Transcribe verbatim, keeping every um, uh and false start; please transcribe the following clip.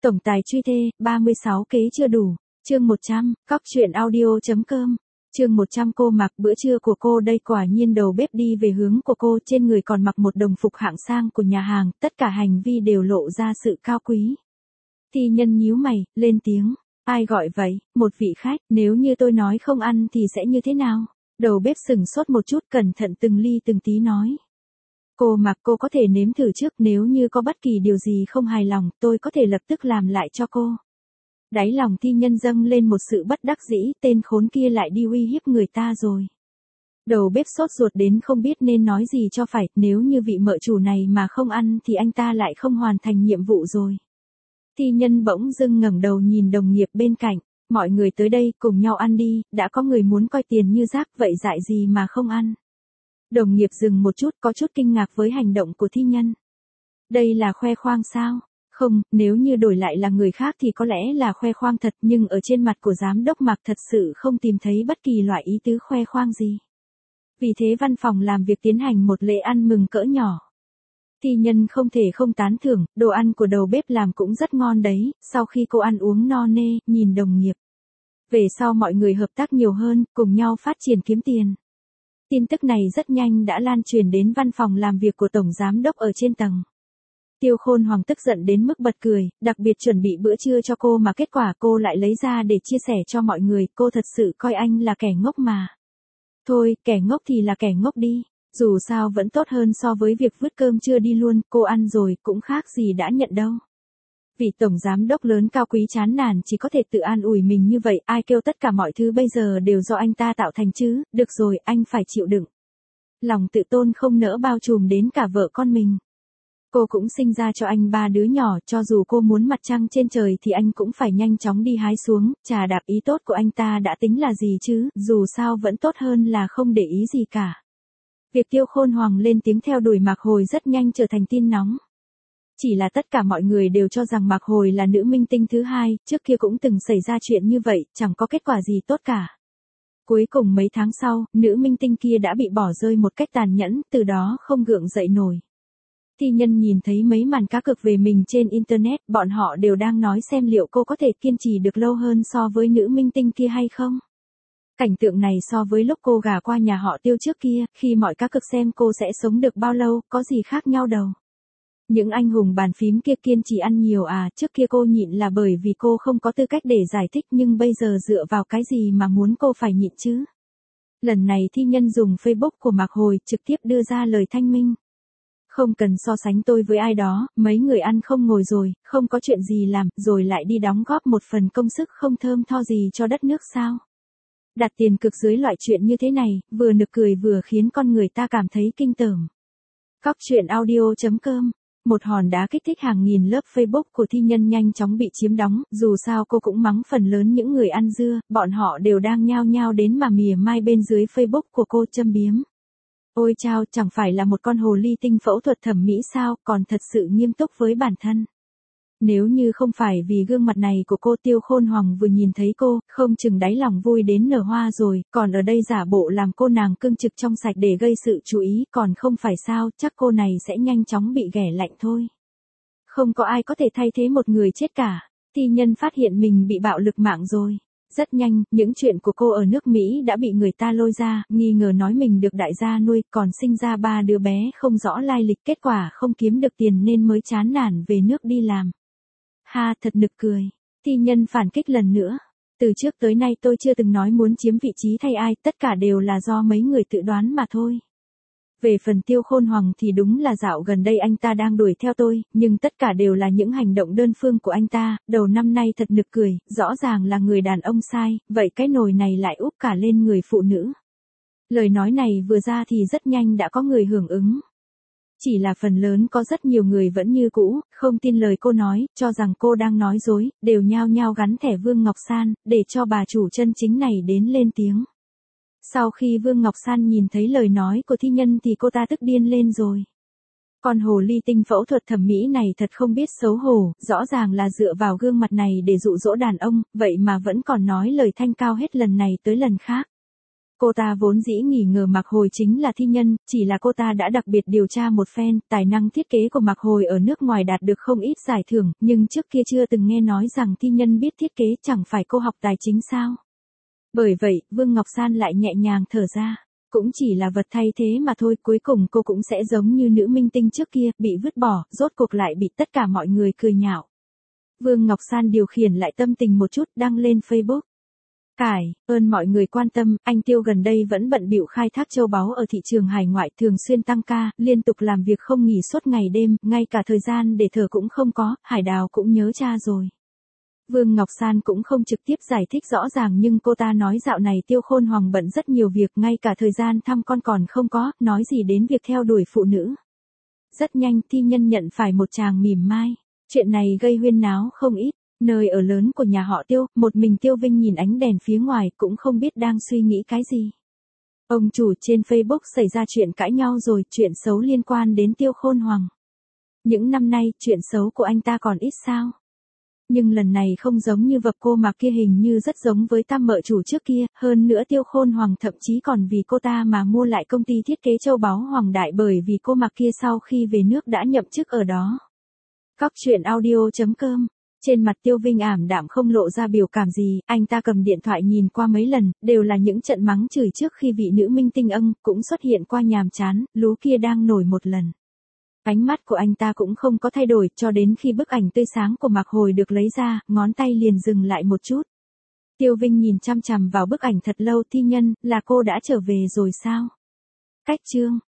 Tổng tài truy thê, ba mươi sáu kế chưa đủ. Chương một trăm, cóc truyện audio.com. Chương một trăm cô mặc bữa trưa của cô đây quả nhiên đầu bếp đi về hướng của cô, trên người còn mặc một đồng phục hạng sang của nhà hàng, tất cả hành vi đều lộ ra sự cao quý. Thi Nhân nhíu mày, lên tiếng, ai gọi vậy, một vị khách, nếu như tôi nói không ăn thì sẽ như thế nào? Đầu bếp sừng sốt một chút, cẩn thận từng ly từng tí nói. Cô mặc cô có thể nếm thử trước, nếu như có bất kỳ điều gì không hài lòng, tôi có thể lập tức làm lại cho cô. Đáy lòng Thi Nhân dâng lên một sự bất đắc dĩ, tên khốn kia lại đi uy hiếp người ta rồi. Đầu bếp sốt ruột đến không biết nên nói gì cho phải, nếu như vị mợ chủ này mà không ăn thì anh ta lại không hoàn thành nhiệm vụ rồi. Thi Nhân bỗng dưng ngẩng đầu nhìn đồng nghiệp bên cạnh, mọi người tới đây cùng nhau ăn đi, đã có người muốn coi tiền như rác vậy dại gì mà không ăn. Đồng nghiệp dừng một chút, có chút kinh ngạc với hành động của Thi Nhân. Đây là khoe khoang sao? Không, nếu như đổi lại là người khác thì có lẽ là khoe khoang thật, nhưng ở trên mặt của giám đốc Mạc thật sự không tìm thấy bất kỳ loại ý tứ khoe khoang gì. Vì thế văn phòng làm việc tiến hành một lễ ăn mừng cỡ nhỏ. Thi Nhân không thể không tán thưởng, đồ ăn của đầu bếp làm cũng rất ngon đấy, sau khi cô ăn uống no nê, nhìn đồng nghiệp. Về sau mọi người hợp tác nhiều hơn, cùng nhau phát triển kiếm tiền. Tin tức này rất nhanh đã lan truyền đến văn phòng làm việc của Tổng Giám đốc ở trên tầng. Tiêu Khôn Hoàng tức giận đến mức bật cười, đặc biệt chuẩn bị bữa trưa cho cô mà kết quả cô lại lấy ra để chia sẻ cho mọi người, cô thật sự coi anh là kẻ ngốc mà. Thôi, kẻ ngốc thì là kẻ ngốc đi, dù sao vẫn tốt hơn so với việc vứt cơm trưa đi luôn, cô ăn rồi cũng khác gì đã nhận đâu. Vị Tổng Giám đốc lớn cao quý chán nản chỉ có thể tự an ủi mình như vậy, ai kêu tất cả mọi thứ bây giờ đều do anh ta tạo thành chứ, được rồi, anh phải chịu đựng. Lòng tự tôn không nỡ bao trùm đến cả vợ con mình. Cô cũng sinh ra cho anh ba đứa nhỏ, cho dù cô muốn mặt trăng trên trời thì anh cũng phải nhanh chóng đi hái xuống, chà đạp ý tốt của anh ta đã tính là gì chứ, dù sao vẫn tốt hơn là không để ý gì cả. Việc Tiêu Khôn Hoàng lên tiếng theo đuổi Mạc Hồi rất nhanh trở thành tin nóng. Chỉ là tất cả mọi người đều cho rằng Mạc Hồi là nữ minh tinh thứ hai, trước kia cũng từng xảy ra chuyện như vậy, chẳng có kết quả gì tốt cả. Cuối cùng mấy tháng sau, nữ minh tinh kia đã bị bỏ rơi một cách tàn nhẫn, từ đó không gượng dậy nổi. Thi Nhân nhìn thấy mấy màn cá cược về mình trên Internet, bọn họ đều đang nói xem liệu cô có thể kiên trì được lâu hơn so với nữ minh tinh kia hay không. Cảnh tượng này so với lúc cô gả qua nhà họ Tiêu trước kia, khi mọi cá cược xem cô sẽ sống được bao lâu, có gì khác nhau đâu. Những anh hùng bàn phím kia kiên trì ăn nhiều à, trước kia cô nhịn là bởi vì cô không có tư cách để giải thích, nhưng bây giờ dựa vào cái gì mà muốn cô phải nhịn chứ. Lần này Thi Nhân dùng Facebook của Mạc Hồi trực tiếp đưa ra lời thanh minh. Không cần so sánh tôi với ai đó, mấy người ăn không ngồi rồi, không có chuyện gì làm, rồi lại đi đóng góp một phần công sức không thơm tho gì cho đất nước sao. Đặt tiền cực dưới loại chuyện như thế này, vừa nực cười vừa khiến con người ta cảm thấy kinh tởm. Cóc truyện audio.com. Một hòn đá kích thích hàng nghìn lớp Facebook của Thi Nhân nhanh chóng bị chiếm đóng, dù sao cô cũng mắng phần lớn những người ăn dưa, bọn họ đều đang nhao nhao đến mà mỉa mai bên dưới Facebook của cô châm biếm. Ôi chao, chẳng phải là một con hồ ly tinh phẫu thuật thẩm mỹ sao, còn thật sự nghiêm túc với bản thân. Nếu như không phải vì gương mặt này của cô, Tiêu Khôn Hoàng vừa nhìn thấy cô, không chừng đáy lòng vui đến nở hoa rồi, còn ở đây giả bộ làm cô nàng cương trực trong sạch để gây sự chú ý, còn không phải sao, chắc cô này sẽ nhanh chóng bị ghẻ lạnh thôi. Không có ai có thể thay thế một người chết cả. Thi Nhân phát hiện mình bị bạo lực mạng rồi. Rất nhanh, những chuyện của cô ở nước Mỹ đã bị người ta lôi ra, nghi ngờ nói mình được đại gia nuôi, còn sinh ra ba đứa bé không rõ lai lịch, kết quả không kiếm được tiền nên mới chán nản về nước đi làm. Ha, thật nực cười. Thi Nhân phản kích lần nữa. Từ trước tới nay tôi chưa từng nói muốn chiếm vị trí thay ai, tất cả đều là do mấy người tự đoán mà thôi. Về phần Tiêu Khôn Hoàng thì đúng là dạo gần đây anh ta đang đuổi theo tôi, nhưng tất cả đều là những hành động đơn phương của anh ta, đầu năm nay thật nực cười, rõ ràng là người đàn ông sai, vậy cái nồi này lại úp cả lên người phụ nữ. Lời nói này vừa ra thì rất nhanh đã có người hưởng ứng. Chỉ là phần lớn có rất nhiều người vẫn như cũ, không tin lời cô nói, cho rằng cô đang nói dối, đều nhao nhao gắn thẻ Vương Ngọc San, để cho bà chủ chân chính này đến lên tiếng. Sau khi Vương Ngọc San nhìn thấy lời nói của Thi Nhân thì cô ta tức điên lên rồi. Con hồ ly tinh phẫu thuật thẩm mỹ này thật không biết xấu hổ, rõ ràng là dựa vào gương mặt này để dụ dỗ đàn ông, vậy mà vẫn còn nói lời thanh cao hết lần này tới lần khác. Cô ta vốn dĩ nghi ngờ Mạc Hồi chính là thi nhân, chỉ là cô ta đã đặc biệt điều tra một phen, tài năng thiết kế của Mạc Hồi ở nước ngoài đạt được không ít giải thưởng, nhưng trước kia chưa từng nghe nói rằng thi nhân biết thiết kế, chẳng phải cô học tài chính sao? Bởi vậy, Vương Ngọc San lại nhẹ nhàng thở ra. Cũng chỉ là vật thay thế mà thôi, cuối cùng cô cũng sẽ giống như nữ minh tinh trước kia, bị vứt bỏ, rốt cuộc lại bị tất cả mọi người cười nhạo. Vương Ngọc San điều khiển lại tâm tình một chút, đăng lên Facebook. Cải, ơn mọi người quan tâm, anh Tiêu gần đây vẫn bận bịu khai thác châu báu ở thị trường hải ngoại, thường xuyên tăng ca, liên tục làm việc không nghỉ suốt ngày đêm, ngay cả thời gian để thở cũng không có, Hải Đào cũng nhớ cha rồi. Vương Ngọc San cũng không trực tiếp giải thích rõ ràng nhưng cô ta nói dạo này Tiêu Khôn Hoàng bận rất nhiều việc, ngay cả thời gian thăm con còn không có, nói gì đến việc theo đuổi phụ nữ. Rất nhanh thi nhân nhận phải một chàng mỉm mai. Chuyện này gây huyên náo không ít. Nơi ở lớn của nhà họ Tiêu, một mình Tiêu Vinh nhìn ánh đèn phía ngoài cũng không biết đang suy nghĩ cái gì. Ông chủ trên Facebook xảy ra chuyện cãi nhau rồi, chuyện xấu liên quan đến Tiêu Khôn Hoàng. Những năm nay, chuyện xấu của anh ta còn ít sao? Nhưng lần này không giống như vập cô mà kia, hình như rất giống với tam mợ chủ trước kia, hơn nữa Tiêu Khôn Hoàng thậm chí còn vì cô ta mà mua lại công ty thiết kế châu báu Hoàng Đại, bởi vì cô mặc kia sau khi về nước đã nhậm chức ở đó. Cóc truyện audio chấm com. Trên mặt Tiêu Vinh ảm đạm không lộ ra biểu cảm gì, anh ta cầm điện thoại nhìn qua mấy lần, đều là những trận mắng chửi trước khi vị nữ minh tinh âng cũng xuất hiện qua nhàm chán, lú kia đang nổi một lần. Ánh mắt của anh ta cũng không có thay đổi, cho đến khi bức ảnh tươi sáng của Mạc Hồi được lấy ra, ngón tay liền dừng lại một chút. Tiêu Vinh nhìn chăm chằm vào bức ảnh thật lâu. Thi nhân, là cô đã trở về rồi sao? Cách chương.